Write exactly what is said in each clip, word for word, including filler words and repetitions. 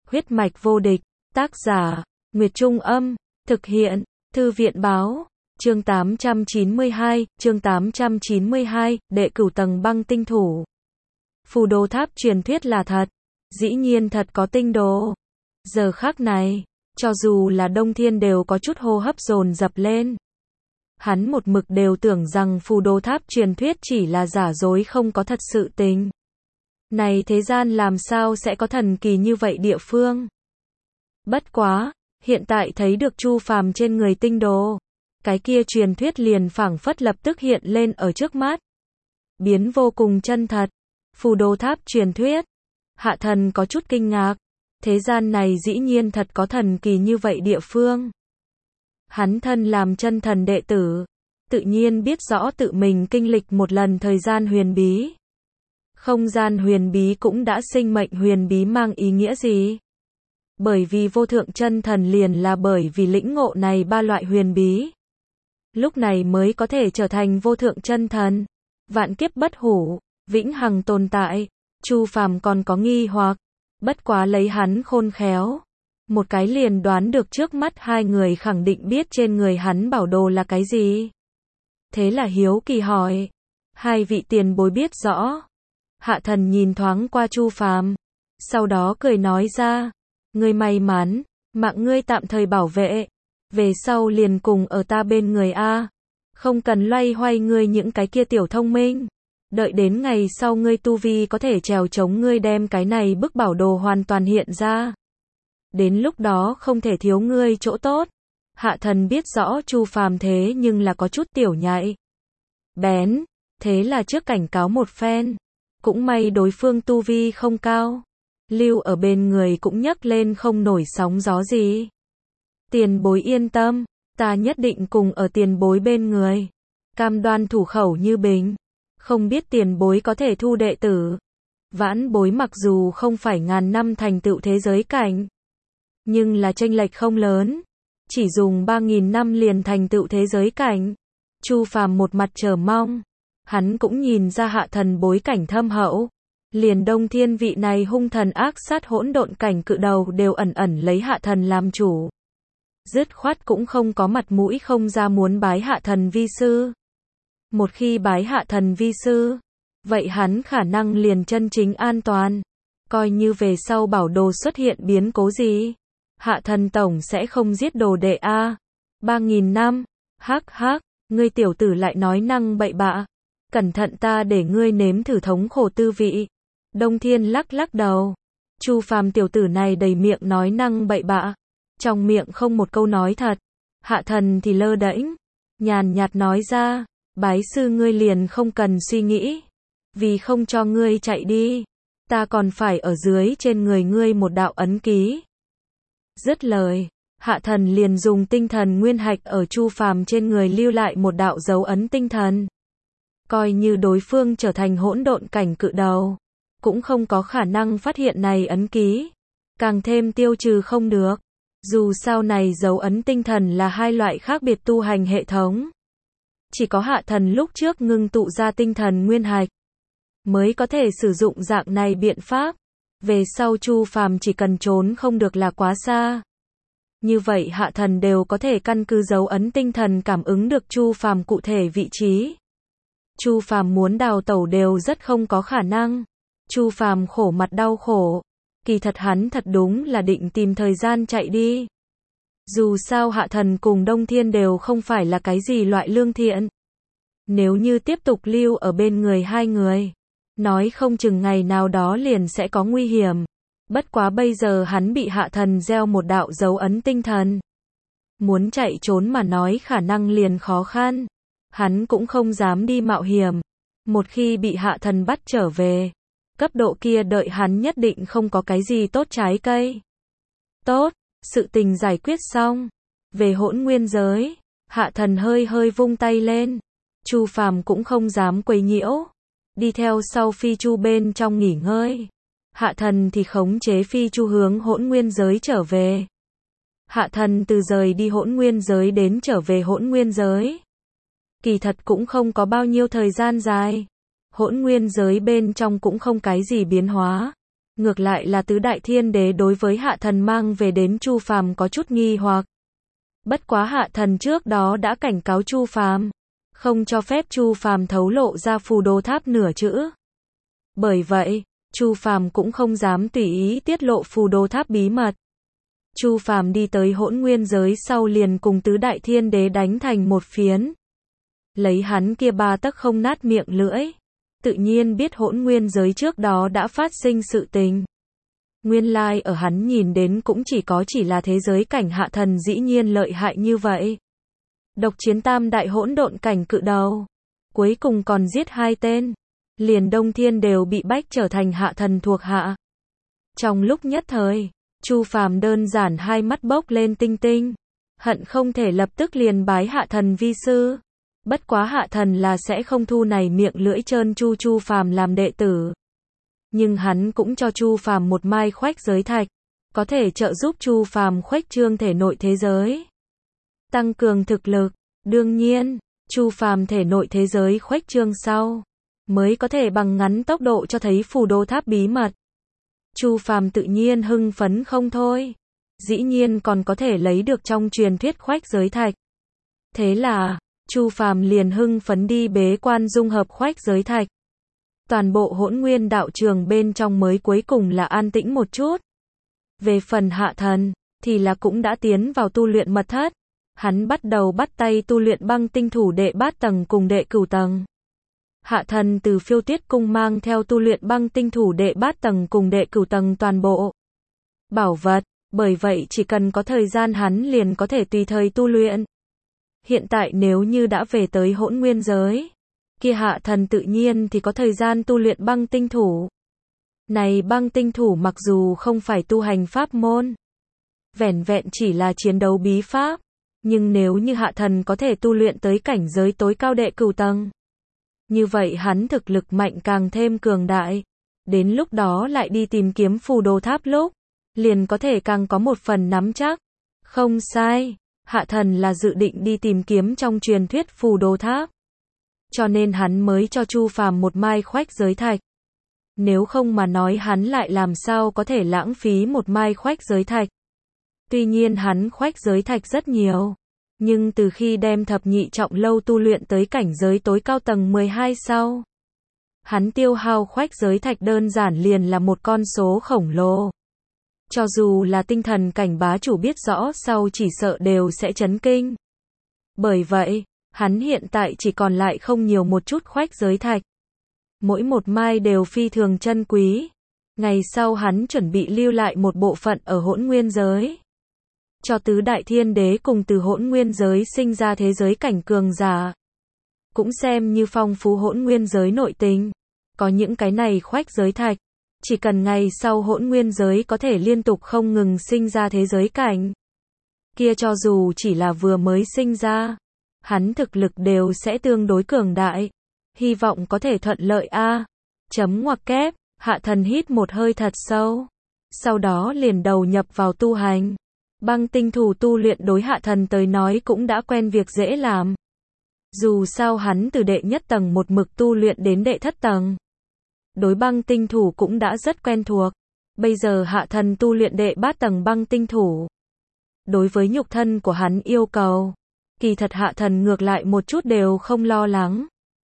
Huyết mạch vô địch, tác giả, Nguyệt Trung Âm, thực hiện, Thư viện Báo, chương tám trăm chín mươi hai, chương tám trăm chín mươi hai, đệ cửu tầng băng tinh thủ. Phù đồ tháp truyền thuyết là thật, dĩ nhiên thật có tinh đồ. Giờ khắc này, cho dù là Đông Thiên đều có chút hô hấp dồn dập lên. Hắn một mực đều tưởng rằng phù đồ tháp truyền thuyết chỉ là giả dối không có thật sự tình. Này thế gian làm sao sẽ có thần kỳ như vậy địa phương? Bất quá, hiện tại thấy được Chu Phàm trên người tinh đồ, cái kia truyền thuyết liền phảng phất lập tức hiện lên ở trước mắt. Biến vô cùng chân thật. Phù đồ tháp truyền thuyết. Hạ thần có chút kinh ngạc. Thế gian này dĩ nhiên thật có thần kỳ như vậy địa phương. Hắn thân làm chân thần đệ tử, tự nhiên biết rõ tự mình kinh lịch một lần thời gian huyền bí. Không gian huyền bí cũng đã sinh mệnh huyền bí mang ý nghĩa gì? Bởi vì vô thượng chân thần liền là bởi vì lĩnh ngộ này ba loại huyền bí. Lúc này mới có thể trở thành vô thượng chân thần. Vạn kiếp bất hủ, vĩnh hằng tồn tại. Chu Phàm còn có nghi hoặc, bất quá lấy hắn khôn khéo. Một cái liền đoán được trước mắt hai người khẳng định biết trên người hắn bảo đồ là cái gì. Thế là hiếu kỳ hỏi, hai vị tiền bối biết rõ. Hạ thần nhìn thoáng qua Chu Phàm, sau đó cười nói ra, ngươi may mắn, mạng ngươi tạm thời bảo vệ, về sau liền cùng ở ta bên người a, không cần loay hoay ngươi những cái kia tiểu thông minh, đợi đến ngày sau ngươi tu vi có thể trèo chống ngươi đem cái này bức bảo đồ hoàn toàn hiện ra. Đến lúc đó không thể thiếu ngươi chỗ tốt. Hạ thần biết rõ Chu Phàm thế nhưng là có chút tiểu nhạy bén, thế là trước cảnh cáo một phen. Cũng may đối phương tu vi không cao, lưu ở bên người cũng nhấc lên không nổi sóng gió gì. Tiền bối yên tâm, ta nhất định cùng ở tiền bối bên người, cam đoan thủ khẩu như bình. Không biết tiền bối có thể thu đệ tử. Vãn bối mặc dù không phải ngàn năm thành tựu thế giới cảnh, nhưng là chênh lệch không lớn, chỉ dùng ba nghìn năm liền thành tựu thế giới cảnh. Chu Phàm một mặt chờ mong. Hắn cũng nhìn ra hạ thần bối cảnh thâm hậu. Liền Đông Thiên vị này hung thần ác sát hỗn độn cảnh cự đầu đều ẩn ẩn lấy hạ thần làm chủ. Dứt khoát cũng không có mặt mũi không ra muốn bái hạ thần vi sư. Một khi bái hạ thần vi sư, vậy hắn khả năng liền chân chính an toàn. Coi như về sau bảo đồ xuất hiện biến cố gì, hạ thần tổng sẽ không giết đồ đệ a. Ba nghìn năm, hắc hắc, ngươi tiểu tử lại nói năng bậy bạ. Cẩn thận ta để ngươi nếm thử thống khổ tư vị. Đông Thiên lắc lắc đầu. Chu Phàm tiểu tử này đầy miệng nói năng bậy bạ, trong miệng không một câu nói thật. Hạ thần thì lơ đễnh, nhàn nhạt nói ra, bái sư ngươi liền không cần suy nghĩ, vì không cho ngươi chạy đi, ta còn phải ở dưới trên người ngươi một đạo ấn ký. Dứt lời, hạ thần liền dùng tinh thần nguyên hạch ở Chu Phàm trên người lưu lại một đạo dấu ấn tinh thần. Coi như đối phương trở thành hỗn độn cảnh cự đầu, cũng không có khả năng phát hiện này ấn ký, càng thêm tiêu trừ không được. Dù sao này dấu ấn tinh thần là hai loại khác biệt tu hành hệ thống. Chỉ có hạ thần lúc trước ngưng tụ ra tinh thần nguyên hạch, mới có thể sử dụng dạng này biện pháp. Về sau Chu Phàm chỉ cần trốn không được là quá xa. Như vậy hạ thần đều có thể căn cứ dấu ấn tinh thần cảm ứng được Chu Phàm cụ thể vị trí. Chu Phàm muốn đào tẩu đều rất không có khả năng. Chu Phàm khổ mặt đau khổ. Kỳ thật hắn thật đúng là định tìm thời gian chạy đi. Dù sao hạ thần cùng Đông Thiên đều không phải là cái gì loại lương thiện. Nếu như tiếp tục lưu ở bên người hai người, nói không chừng ngày nào đó liền sẽ có nguy hiểm. Bất quá bây giờ hắn bị hạ thần gieo một đạo dấu ấn tinh thần. Muốn chạy trốn mà nói khả năng liền khó khăn. Hắn cũng không dám đi mạo hiểm. Một khi bị hạ thần bắt trở về, cấp độ kia đợi hắn nhất định không có cái gì tốt trái cây. Tốt, sự tình giải quyết xong. Về hỗn nguyên giới, hạ thần hơi hơi vung tay lên. Chu Phàm cũng không dám quấy nhiễu. Đi theo sau phi chu bên trong nghỉ ngơi. Hạ thần thì khống chế phi chu hướng hỗn nguyên giới trở về. Hạ thần từ rời đi hỗn nguyên giới đến trở về hỗn nguyên giới. Kỳ thật cũng không có bao nhiêu thời gian dài. Hỗn nguyên giới bên trong cũng không cái gì biến hóa. Ngược lại là tứ đại thiên đế đối với hạ thần mang về đến Chu Phàm có chút nghi hoặc. Bất quá hạ thần trước đó đã cảnh cáo Chu Phàm, không cho phép Chu Phàm thấu lộ ra phù đồ tháp nửa chữ. Bởi vậy, Chu Phàm cũng không dám tùy ý tiết lộ phù đồ tháp bí mật. Chu Phàm đi tới hỗn nguyên giới sau liền cùng tứ đại thiên đế đánh thành một phiến. Lấy hắn kia ba tấc không nát miệng lưỡi, tự nhiên biết hỗn nguyên giới trước đó đã phát sinh sự tình. Nguyên lai ở hắn nhìn đến cũng chỉ có chỉ là thế giới cảnh hạ thần dĩ nhiên lợi hại như vậy. Độc chiến tam đại hỗn độn cảnh cự đầu, cuối cùng còn giết hai tên, liền Đông Thiên đều bị bách trở thành hạ thần thuộc hạ. Trong lúc nhất thời, Chu Phàm đơn giản hai mắt bốc lên tinh tinh, hận không thể lập tức liền bái hạ thần vi sư. Bất quá hạ thần là sẽ không thu này miệng lưỡi trơn chu Chu Phàm làm đệ tử. Nhưng hắn cũng cho Chu Phàm một mai khoách giới thạch, có thể trợ giúp Chu Phàm khuếch trương thể nội thế giới, tăng cường thực lực. Đương nhiên, Chu Phàm thể nội thế giới khuếch trương sau, mới có thể bằng ngắn tốc độ cho thấy phù đồ tháp bí mật. Chu Phàm tự nhiên hưng phấn không thôi, dĩ nhiên còn có thể lấy được trong truyền thuyết khoách giới thạch. Thế là, Chu Phàm liền hưng phấn đi bế quan dung hợp khoách giới thạch. Toàn bộ hỗn nguyên đạo trường bên trong mới cuối cùng là an tĩnh một chút. Về phần hạ thần, thì là cũng đã tiến vào tu luyện mật thất. Hắn bắt đầu bắt tay tu luyện băng tinh thủ đệ bát tầng cùng đệ cửu tầng. Hạ thần từ phiêu tiết cung mang theo tu luyện băng tinh thủ đệ bát tầng cùng đệ cửu tầng toàn bộ bảo vật, bởi vậy chỉ cần có thời gian hắn liền có thể tùy thời tu luyện. Hiện tại nếu như đã về tới hỗn nguyên giới, kia hạ thần tự nhiên thì có thời gian tu luyện băng tinh thủ. Này băng tinh thủ mặc dù không phải tu hành pháp môn, vẻn vẹn chỉ là chiến đấu bí pháp, nhưng nếu như hạ thần có thể tu luyện tới cảnh giới tối cao đệ cửu tầng, như vậy hắn thực lực mạnh càng thêm cường đại. Đến lúc đó lại đi tìm kiếm phù đồ tháp lúc, liền có thể càng có một phần nắm chắc. Không sai, hạ thần là dự định đi tìm kiếm trong truyền thuyết phù đồ tháp. Cho nên hắn mới cho Chu Phàm một mai khoách giới thạch. Nếu không mà nói hắn lại làm sao có thể lãng phí một mai khoách giới thạch. Tuy nhiên hắn khoách giới thạch rất nhiều, nhưng từ khi đem thập nhị trọng lâu tu luyện tới cảnh giới tối cao tầng mười hai sau, hắn tiêu hao khoách giới thạch đơn giản liền là một con số khổng lồ. Cho dù là tinh thần cảnh bá chủ biết rõ sau chỉ sợ đều sẽ chấn kinh. Bởi vậy, hắn hiện tại chỉ còn lại không nhiều một chút khoách giới thạch. Mỗi một mai đều phi thường chân quý. Ngày sau hắn chuẩn bị lưu lại một bộ phận ở hỗn nguyên giới, cho tứ đại thiên đế cùng từ hỗn nguyên giới sinh ra thế giới cảnh cường giả. Cũng xem như phong phú hỗn nguyên giới nội tình. Có những cái này khoách giới thạch, chỉ cần ngày sau hỗn nguyên giới có thể liên tục không ngừng sinh ra thế giới cảnh, kia cho dù chỉ là vừa mới sinh ra, hắn thực lực đều sẽ tương đối cường đại. Hy vọng có thể thuận lợi a. Chấm ngoặc kép, hạ thần hít một hơi thật sâu, sau đó liền đầu nhập vào tu hành. Băng tinh thủ tu luyện đối hạ thần tới nói cũng đã quen việc dễ làm. Dù sao hắn từ đệ nhất tầng một mực tu luyện đến đệ thất tầng, đối băng tinh thủ cũng đã rất quen thuộc. Bây giờ hạ thần tu luyện đệ bát tầng băng tinh thủ, đối với nhục thân của hắn yêu cầu, kỳ thật hạ thần ngược lại một chút đều không lo lắng.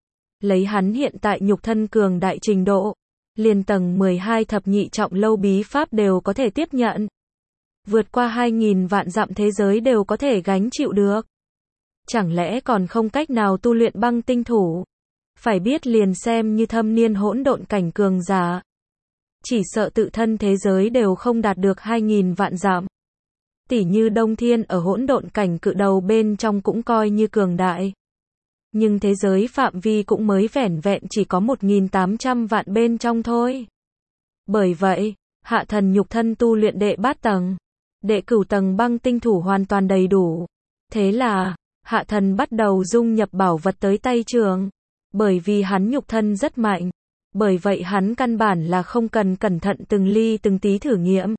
Lấy hắn hiện tại nhục thân cường đại trình độ, liền tầng mười hai thập nhị trọng lâu bí pháp đều có thể tiếp nhận. Vượt qua hai nghìn vạn dặm thế giới đều có thể gánh chịu được. Chẳng lẽ còn không cách nào tu luyện băng tinh thủ? Phải biết liền xem như thâm niên hỗn độn cảnh cường giả, chỉ sợ tự thân thế giới đều không đạt được hai nghìn vạn dặm. Tỉ như Đông Thiên ở hỗn độn cảnh cự đầu bên trong cũng coi như cường đại. Nhưng thế giới phạm vi cũng mới vẻn vẹn chỉ có một nghìn tám trăm vạn bên trong thôi. Bởi vậy, hạ thần nhục thân tu luyện đệ bát tầng, đệ cửu tầng băng tinh thủ hoàn toàn đầy đủ. Thế là, hạ thần bắt đầu dung nhập bảo vật tới tay trường. Bởi vì hắn nhục thân rất mạnh, bởi vậy hắn căn bản là không cần cẩn thận từng ly từng tí thử nghiệm.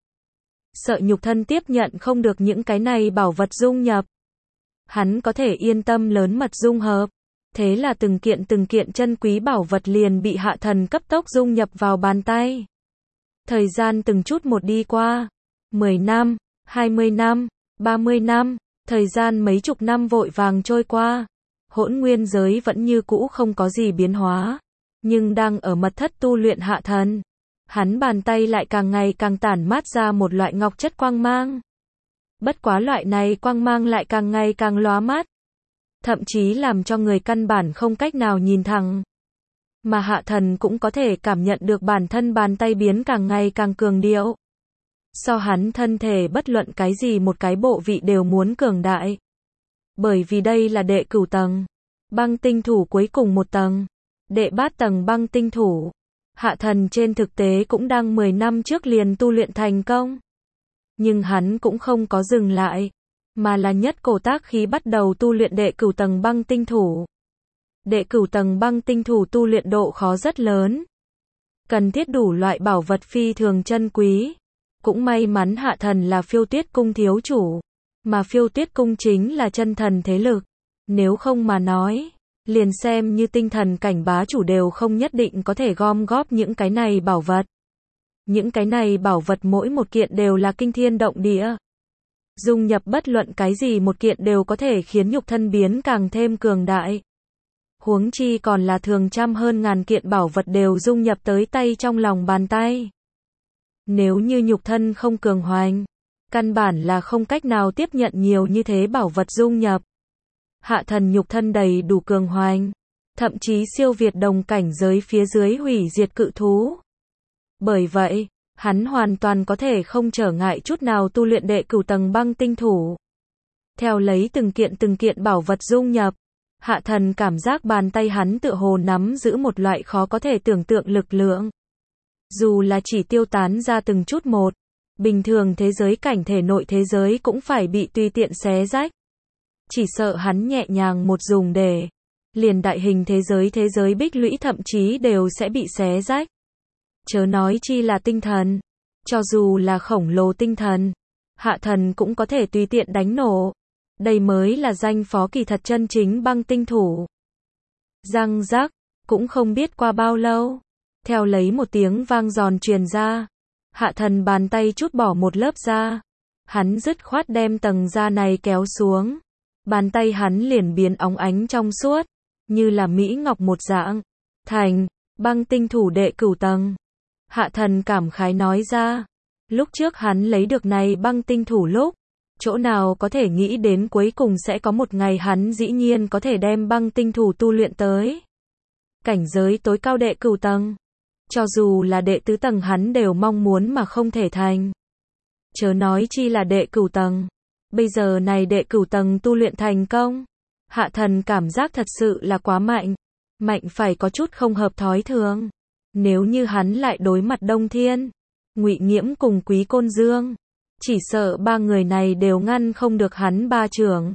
Sợ nhục thân tiếp nhận không được những cái này bảo vật dung nhập, hắn có thể yên tâm lớn mật dung hợp. Thế là từng kiện từng kiện chân quý bảo vật liền bị hạ thần cấp tốc dung nhập vào bàn tay. Thời gian từng chút một đi qua. mười năm, hai mươi năm, ba mươi năm, thời gian mấy chục năm vội vàng trôi qua. Hỗn nguyên giới vẫn như cũ không có gì biến hóa. Nhưng đang ở mật thất tu luyện Hạ Thần. Hắn bàn tay lại càng ngày càng tản mát ra một loại ngọc chất quang mang. Bất quá loại này quang mang lại càng ngày càng lóa mắt. Thậm chí làm cho người căn bản không cách nào nhìn thẳng. Mà Hạ Thần cũng có thể cảm nhận được bản thân bàn tay biến càng ngày càng cường điệu. So hắn thân thể bất luận cái gì một cái bộ vị đều muốn cường đại. Bởi vì đây là đệ cửu tầng. Băng tinh thủ cuối cùng một tầng. Đệ bát tầng băng tinh thủ. Hạ Thần trên thực tế cũng đang mười năm trước liền tu luyện thành công. Nhưng hắn cũng không có dừng lại. Mà là nhất cổ tác khí bắt đầu tu luyện đệ cửu tầng băng tinh thủ. Đệ cửu tầng băng tinh thủ tu luyện độ khó rất lớn. Cần thiết đủ loại bảo vật phi thường chân quý. Cũng may mắn Hạ Thần là Phiêu Tuyết Cung thiếu chủ. Mà Phiêu Tuyết Cung chính là chân thần thế lực. Nếu không mà nói, liền xem như tinh thần cảnh bá chủ đều không nhất định có thể gom góp những cái này bảo vật. Những cái này bảo vật mỗi một kiện đều là kinh thiên động địa. Dung nhập bất luận cái gì một kiện đều có thể khiến nhục thân biến càng thêm cường đại. Huống chi còn là thường trăm hơn ngàn kiện bảo vật đều dung nhập tới tay trong lòng bàn tay. Nếu như nhục thân không cường hoành, căn bản là không cách nào tiếp nhận nhiều như thế bảo vật dung nhập. Hạ Thần nhục thân đầy đủ cường hoành, thậm chí siêu việt đồng cảnh giới phía dưới hủy diệt cự thú. Bởi vậy, hắn hoàn toàn có thể không trở ngại chút nào tu luyện đệ cửu tầng băng tinh thủ. Theo lấy từng kiện từng kiện bảo vật dung nhập, Hạ Thần cảm giác bàn tay hắn tựa hồ nắm giữ một loại khó có thể tưởng tượng lực lượng. Dù là chỉ tiêu tán ra từng chút một, bình thường thế giới cảnh thể nội thế giới cũng phải bị tùy tiện xé rách. Chỉ sợ hắn nhẹ nhàng một dùng để, liền đại hình thế giới thế giới bích lũy thậm chí đều sẽ bị xé rách. Chớ nói chi là tinh thần. Cho dù là khổng lồ tinh thần, Hạ Thần cũng có thể tùy tiện đánh nổ. Đây mới là danh phó kỳ thật chân chính băng tinh thủ. Răng rắc, cũng không biết qua bao lâu. Theo lấy một tiếng vang giòn truyền ra. Hạ Thần bàn tay chút bỏ một lớp da. Hắn dứt khoát đem tầng da này kéo xuống. Bàn tay hắn liền biến óng ánh trong suốt. Như là mỹ ngọc một dạng. Thành, băng tinh thủ đệ cửu tầng. Hạ Thần cảm khái nói ra. Lúc trước hắn lấy được này băng tinh thủ lúc. Chỗ nào có thể nghĩ đến cuối cùng sẽ có một ngày hắn dĩ nhiên có thể đem băng tinh thủ tu luyện tới. Cảnh giới tối cao đệ cửu tầng. Cho dù là đệ tứ tầng hắn đều mong muốn mà không thể thành. Chớ nói chi là đệ cửu tầng. Bây giờ này đệ cửu tầng tu luyện thành công. Hạ Thần cảm giác thật sự là quá mạnh. Mạnh phải có chút không hợp thói thường. Nếu như hắn lại đối mặt Đông Thiên, Ngụy Nghiễm cùng Quý Côn Dương, chỉ sợ ba người này đều ngăn không được hắn ba trưởng.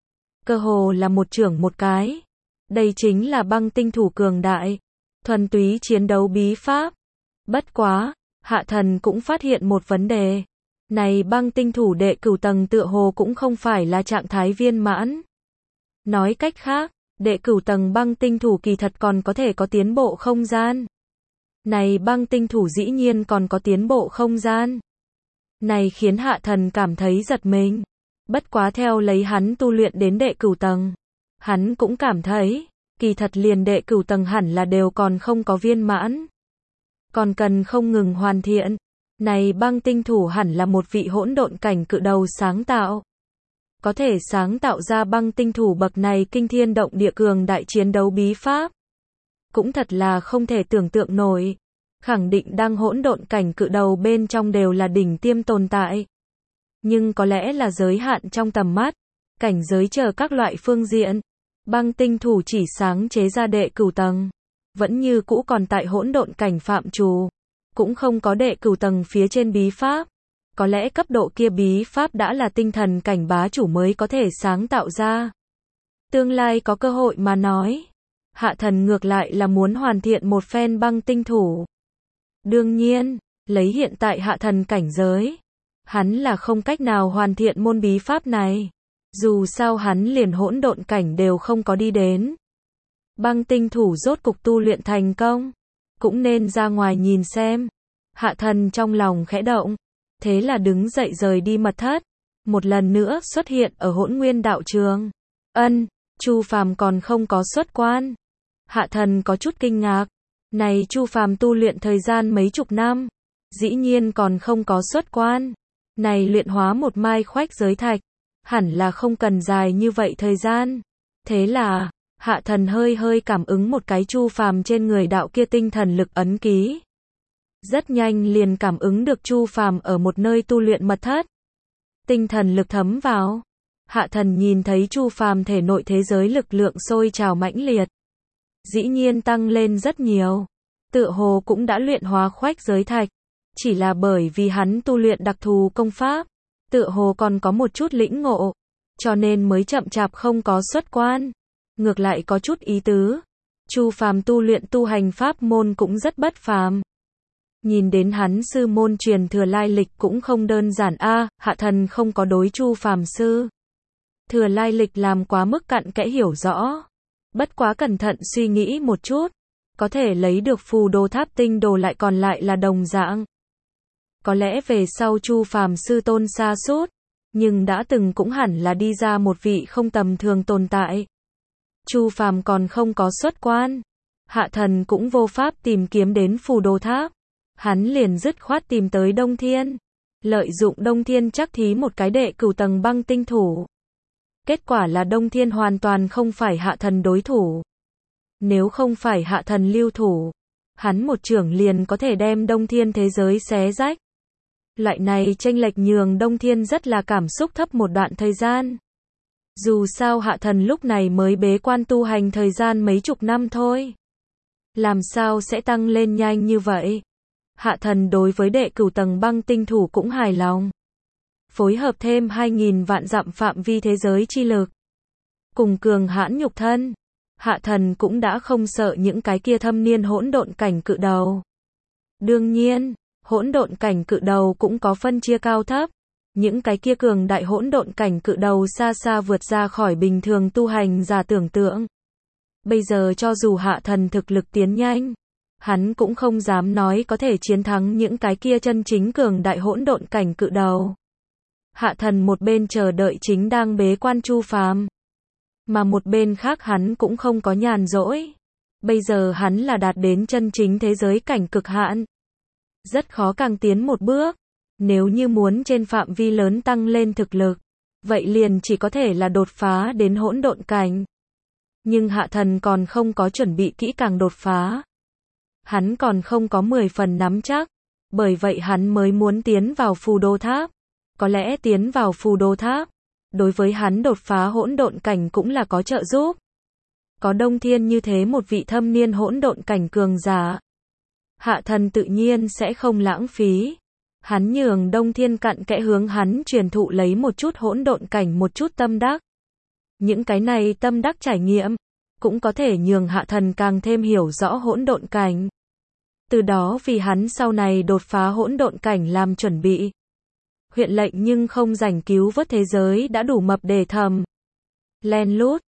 Cơ hồ là một trưởng một cái. Đây chính là băng tinh thủ cường đại. Thuần túy chiến đấu bí pháp. Bất quá, Hạ Thần cũng phát hiện một vấn đề. Này băng tinh thủ đệ cửu tầng tựa hồ cũng không phải là trạng thái viên mãn. Nói cách khác, đệ cửu tầng băng tinh thủ kỳ thật còn có thể có tiến bộ không gian. Này băng tinh thủ dĩ nhiên còn có tiến bộ không gian. Này khiến Hạ Thần cảm thấy giật mình. Bất quá theo lấy hắn tu luyện đến đệ cửu tầng. Hắn cũng cảm thấy, kỳ thật liền đệ cửu tầng hẳn là đều còn không có viên mãn. Còn cần không ngừng hoàn thiện. Này băng tinh thủ hẳn là một vị hỗn độn cảnh cự đầu sáng tạo. Có thể sáng tạo ra băng tinh thủ bậc này kinh thiên động địa cường đại chiến đấu bí pháp. Cũng thật là không thể tưởng tượng nổi. Khẳng định đang hỗn độn cảnh cự đầu bên trong đều là đỉnh tiêm tồn tại. Nhưng có lẽ là giới hạn trong tầm mắt, cảnh giới chờ các loại phương diện. Băng tinh thủ chỉ sáng chế ra đệ cửu tầng. Vẫn như cũ còn tại hỗn độn cảnh phạm trù. Cũng không có đệ cửu tầng phía trên bí pháp. Có lẽ cấp độ kia bí pháp đã là tinh thần cảnh bá chủ mới có thể sáng tạo ra. Tương lai có cơ hội mà nói. Hạ Thần ngược lại là muốn hoàn thiện một phen băng tinh thủ. Đương nhiên, lấy hiện tại Hạ Thần cảnh giới, hắn là không cách nào hoàn thiện môn bí pháp này. Dù sao hắn liền hỗn độn cảnh đều không có đi đến. Băng tinh thủ rốt cục tu luyện thành công. Cũng nên ra ngoài nhìn xem. Hạ thần trong lòng khẽ động, thế là đứng dậy rời đi mật thất, một lần nữa xuất hiện ở Hỗn Nguyên đạo trường. Ân, Chu Phàm còn không có xuất quan. Hạ thần có chút kinh ngạc, này Chu Phàm tu luyện thời gian mấy chục năm, dĩ nhiên còn không có xuất quan. Này luyện hóa một mai khoách giới thạch, hẳn là không cần dài như vậy thời gian. Thế là, Hạ thần hơi hơi cảm ứng một cái Chu Phàm trên người đạo kia tinh thần lực ấn ký. Rất nhanh liền cảm ứng được Chu Phàm ở một nơi tu luyện mật thất. Tinh thần lực thấm vào, Hạ thần nhìn thấy Chu Phàm thể nội thế giới lực lượng sôi trào mãnh liệt, dĩ nhiên tăng lên rất nhiều, tựa hồ cũng đã luyện hóa khoách giới thạch, chỉ là bởi vì hắn tu luyện đặc thù công pháp, tựa hồ còn có một chút lĩnh ngộ, cho nên mới chậm chạp không có xuất quan. Ngược lại có chút ý tứ, Chu Phàm tu luyện tu hành pháp môn cũng rất bất phàm. Nhìn đến hắn sư môn truyền thừa lai lịch cũng không đơn giản a, à, Hạ thần không có đối Chu Phàm sư thừa lai lịch làm quá mức cặn kẽ hiểu rõ. Bất quá cẩn thận suy nghĩ một chút, có thể lấy được phù đồ tháp tinh đồ lại còn lại là đồng dạng. Có lẽ về sau Chu Phàm sư tôn xa sút, nhưng đã từng cũng hẳn là đi ra một vị không tầm thường tồn tại. Chu Phàm còn không có xuất quan, Hạ thần cũng vô pháp tìm kiếm đến phù đồ tháp. Hắn liền dứt khoát tìm tới Đông Thiên, lợi dụng Đông Thiên chắc thí một cái đệ cửu tầng băng tinh thủ. Kết quả là Đông Thiên hoàn toàn không phải Hạ thần đối thủ. Nếu không phải Hạ thần lưu thủ, hắn một chưởng liền có thể đem Đông Thiên thế giới xé rách. Loại này chênh lệch nhường Đông Thiên rất là cảm xúc thấp một đoạn thời gian. Dù sao Hạ thần lúc này mới bế quan tu hành thời gian mấy chục năm thôi. Làm sao sẽ tăng lên nhanh như vậy? Hạ thần đối với đệ cửu tầng băng tinh thủ cũng hài lòng. Phối hợp thêm hai nghìn vạn dặm phạm vi thế giới chi lực, cùng cường hãn nhục thân, Hạ thần cũng đã không sợ những cái kia thâm niên hỗn độn cảnh cự đầu. Đương nhiên, hỗn độn cảnh cự đầu cũng có phân chia cao thấp. Những cái kia cường đại hỗn độn cảnh cự đầu xa xa vượt ra khỏi bình thường tu hành giả tưởng tượng. Bây giờ cho dù Hạ thần thực lực tiến nhanh, hắn cũng không dám nói có thể chiến thắng những cái kia chân chính cường đại hỗn độn cảnh cự đầu. Hạ thần một bên chờ đợi chính đang bế quan Chu Phàm, mà một bên khác hắn cũng không có nhàn rỗi. Bây giờ hắn là đạt đến chân chính thế giới cảnh cực hạn, rất khó càng tiến một bước. Nếu như muốn trên phạm vi lớn tăng lên thực lực, vậy liền chỉ có thể là đột phá đến hỗn độn cảnh. Nhưng Hạ thần còn không có chuẩn bị kỹ càng đột phá. Hắn còn không có mười phần nắm chắc, bởi vậy hắn mới muốn tiến vào phù đồ tháp. Có lẽ tiến vào phù đồ tháp, đối với hắn đột phá hỗn độn cảnh cũng là có trợ giúp. Có Đông Thiên như thế một vị thâm niên hỗn độn cảnh cường giả, Hạ thần tự nhiên sẽ không lãng phí. Hắn nhường Đông Thiên cặn kẽ hướng hắn truyền thụ lấy một chút hỗn độn cảnh một chút tâm đắc. Những cái này tâm đắc trải nghiệm, cũng có thể nhường Hạ thần càng thêm hiểu rõ hỗn độn cảnh. Từ đó vì hắn sau này đột phá hỗn độn cảnh làm chuẩn bị. Huyện lệnh nhưng không rảnh cứu vớt thế giới đã đủ mập để thầm. Len lút,